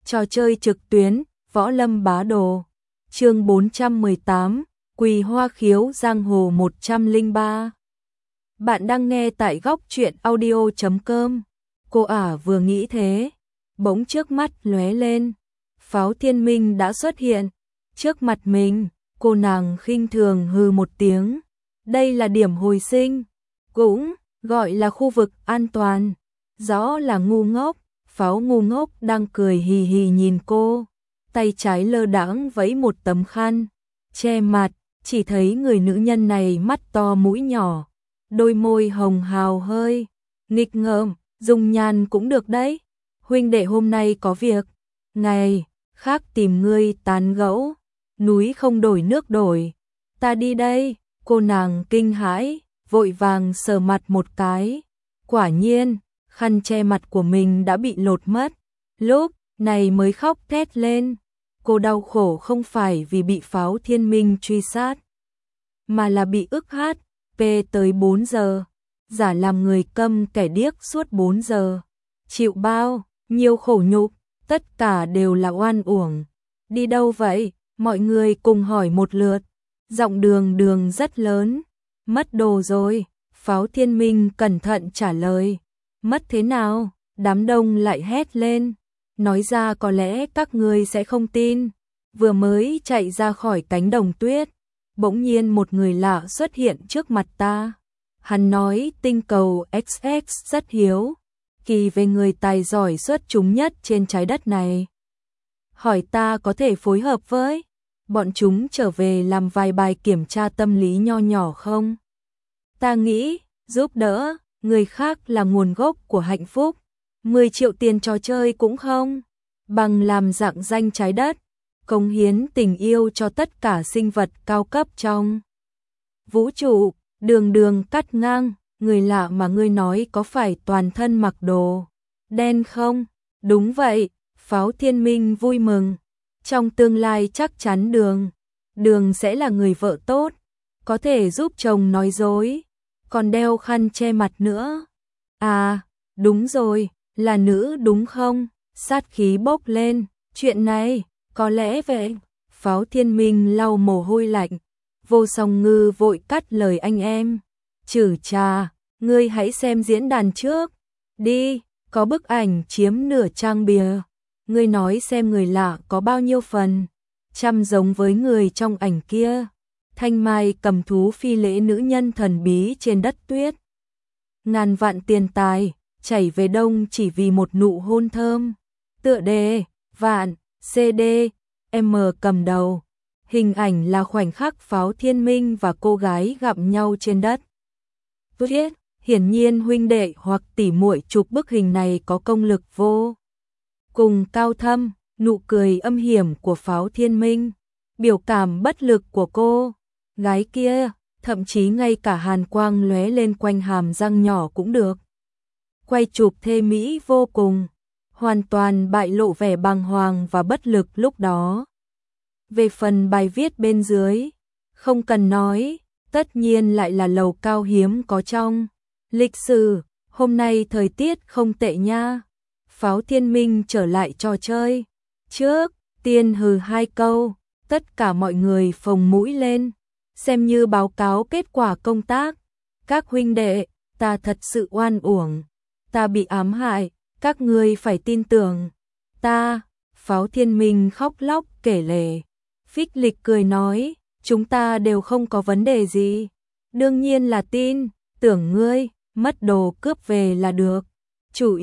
Trò chơi trực tuyến, Võ Lâm Bá Đồ. Chương 418, Quỳ Hoa Khiếu Giang Hồ 103. Bạn đang nghe tại góc truyện audio.com. Cô ả vừa nghĩ thế, bỗng trước mắt lóe lên, Pháo Thiên Minh đã xuất hiện trước mặt mình. Cô nàng khinh thường hừ một tiếng. Đây là điểm hồi sinh, cũng gọi là khu vực an toàn. Rõ là ngu ngốc. Pháo ngu ngốc đang cười hì hì nhìn cô, tay trái lơ đãng vẫy một tấm khăn che mặt, chỉ thấy người nữ nhân này mắt to mũi nhỏ, đôi môi hồng hào hơi nghịch ngợm, dùng nhan cũng được đấy. Huynh đệ hôm nay có việc, ngày khác tìm ngươi tán gẫu, núi không đổi nước đổi, ta đi đây. Cô nàng kinh hãi, vội vàng sờ mặt một cái, quả nhiên khăn che mặt của mình đã bị lột mất, lúc này mới khóc thét lên. Cô đau khổ không phải vì bị Pháo Thiên Minh truy sát, mà là bị ức HP tới 4 giờ, giả làm người câm kẻ điếc suốt 4 giờ. Chịu bao nhiêu khổ nhục, tất cả đều là oan uổng. Đi đâu vậy? Mọi người cùng hỏi một lượt. Giọng Đường Đường rất lớn. Mất đồ rồi. Pháo Thiên Minh cẩn thận trả lời. Mất thế nào? Đám đông lại hét lên. Nói ra có lẽ các ngươi sẽ không tin. Vừa mới chạy ra khỏi cánh đồng tuyết, bỗng nhiên một người lạ xuất hiện trước mặt ta. Hắn nói tinh cầu XX rất hiếu kỳ về người tài giỏi xuất chúng nhất trên trái đất này. Hỏi ta có thể phối hợp với bọn chúng trở về làm vài bài kiểm tra tâm lý nho nhỏ không? Ta nghĩ, giúp đỡ người khác là nguồn gốc của hạnh phúc. 10 triệu tiền trò chơi cũng không bằng làm rạng danh trái đất, cống hiến tình yêu cho tất cả sinh vật cao cấp trong vũ trụ. Đường Đường cắt ngang, người lạ mà ngươi nói có phải toàn thân mặc đồ đen không? Đúng vậy. Pháo Thiên Minh vui mừng. Trong tương lai chắc chắn Đường sẽ là người vợ tốt, có thể giúp chồng nói dối, còn đeo khăn che mặt nữa. À, đúng rồi, là nữ đúng không? Sát khí bốc lên, chuyện này, có lẽ vậy. Pháo Thiên Minh lau mồ hôi lạnh, Vô Song Ngư vội cắt lời anh em. Chử trà, ngươi hãy xem diễn đàn trước. Đi, có bức ảnh chiếm nửa trang bìa. Ngươi nói xem người lạ có bao nhiêu phần trăm giống với người trong ảnh kia. Thanh Mai cầm thú phi lễ nữ nhân thần bí trên đất tuyết. Ngàn vạn tiền tài chảy về đông chỉ vì một nụ hôn thơm. Tựa đề, Vạn, CD, M cầm đầu. Hình ảnh là khoảnh khắc Pháo Thiên Minh và cô gái gặp nhau trên đất tuyết. Hiển nhiên huynh đệ hoặc tỉ muội chụp bức hình này có công lực vô cùng cao thâm. Nụ cười âm hiểm của Pháo Thiên Minh, biểu cảm bất lực của cô gái kia, thậm chí ngay cả hàn quang lóe lên quanh hàm răng nhỏ cũng được quay chụp thê mỹ vô cùng, hoàn toàn bại lộ vẻ bàng hoàng và bất lực lúc đó. Về phần bài viết bên dưới, không cần nói, tất nhiên lại là lầu cao hiếm có trong lịch sử. Hôm nay thời tiết không tệ nha. Pháo Thiên Minh trở lại trò chơi trước tiên hừ 2 câu, tất cả mọi người phồng mũi lên, xem như báo cáo kết quả công tác. Các huynh đệ, ta thật sự oan uổng, ta bị ám hại, các ngươi phải tin tưởng ta. Pháo Thiên Minh khóc lóc kể lể. Phích Lịch cười nói, chúng ta đều không có vấn đề gì, đương nhiên là tin tưởng ngươi, mất đồ cướp về là được. Chủ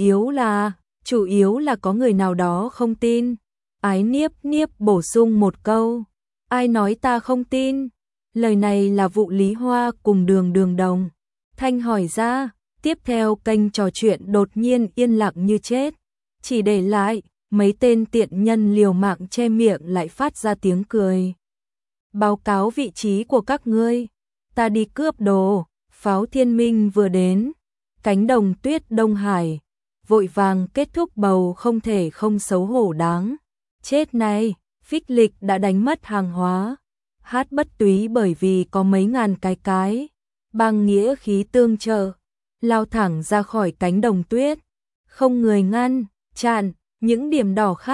yếu là có người nào đó không tin. Ái Niếp Niếp bổ sung một câu. Ai nói ta không tin? Lời này là vụ Lý Hoa cùng Đường Đường đồng thanh hỏi ra. Tiếp theo kênh trò chuyện đột nhiên yên lặng như chết, chỉ để lại mấy tên tiện nhân liều mạng che miệng lại phát ra tiếng cười. Báo cáo vị trí của các ngươi, ta đi cướp đồ. Pháo Thiên Minh vừa đến cánh đồng tuyết Đông Hải, vội vàng kết thúc bầu không thể không xấu hổ đáng chết này. Phích Lịch đã đánh mất hàng hóa, hát bất túy bởi vì có mấy ngàn cái bằng nghĩa khí tương trợ, lao thẳng ra khỏi cánh đồng tuyết, không người ngăn chặn. Những điểm đỏ khác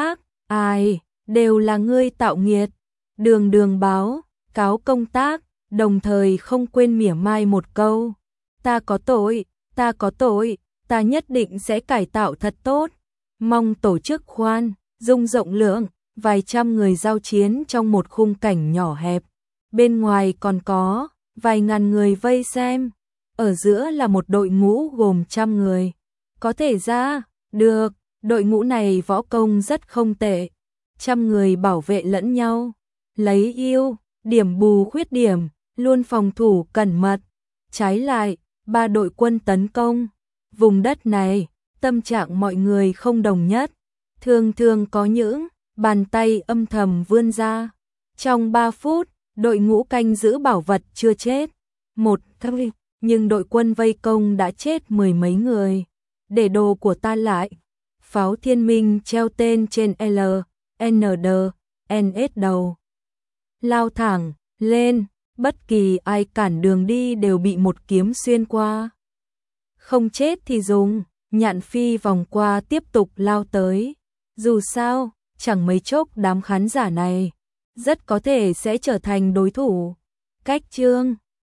Ai, đều là ngươi tạo nghiệt. Đường Đường báo, cáo công tác, đồng thời không quên mỉa mai một câu. Ta có tội, ta có tội, ta nhất định sẽ cải tạo thật tốt. Mong tổ chức khoan, dung rộng lượng, vài trăm người giao chiến trong một khung cảnh nhỏ hẹp. Bên ngoài còn có vài ngàn người vây xem. Ở giữa là một đội ngũ gồm trăm người. Có thể ra, được, đội ngũ này võ công rất không tệ. Trăm người bảo vệ lẫn nhau, lấy ưu điểm bù khuyết điểm, luôn phòng thủ cẩn mật. Trái lại, ba đội quân tấn công. Vùng đất này, tâm trạng mọi người không đồng nhất. Thường thường có những bàn tay âm thầm vươn ra. Trong 3 phút, đội ngũ canh giữ bảo vật chưa chết. Nhưng đội quân vây công đã chết mười mấy người. Để đồ của ta lại. Pháo thiên minh treo tên trên L, N, D, NS đầu. Lao thẳng, lên, bất kỳ ai cản đường đi đều bị một kiếm xuyên qua. Không chết thì dùng, nhạn phi vòng qua tiếp tục lao tới. Dù sao, chẳng mấy chốc đám khán giả này rất có thể sẽ trở thành đối thủ. Cách chương